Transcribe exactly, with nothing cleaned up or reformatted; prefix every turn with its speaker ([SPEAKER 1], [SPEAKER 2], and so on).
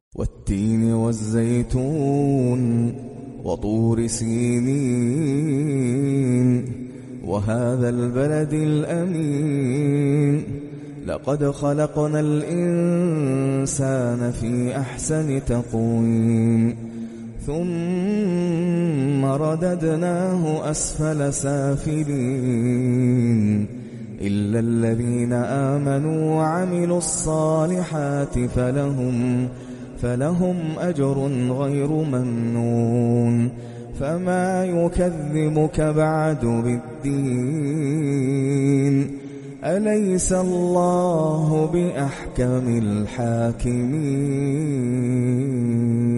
[SPEAKER 1] والتين والزيتون وطور سينين وهذا البلد الأمين لقد خلقنا الإنسان في أحسن تقويم ثم رددناه أسفل سافلين إلا الذين آمنوا وعملوا الصالحات فلهم فلهم أجر غير ممنون فما يكذبك بعد بالدين أليس الله بأحكم الحاكمين.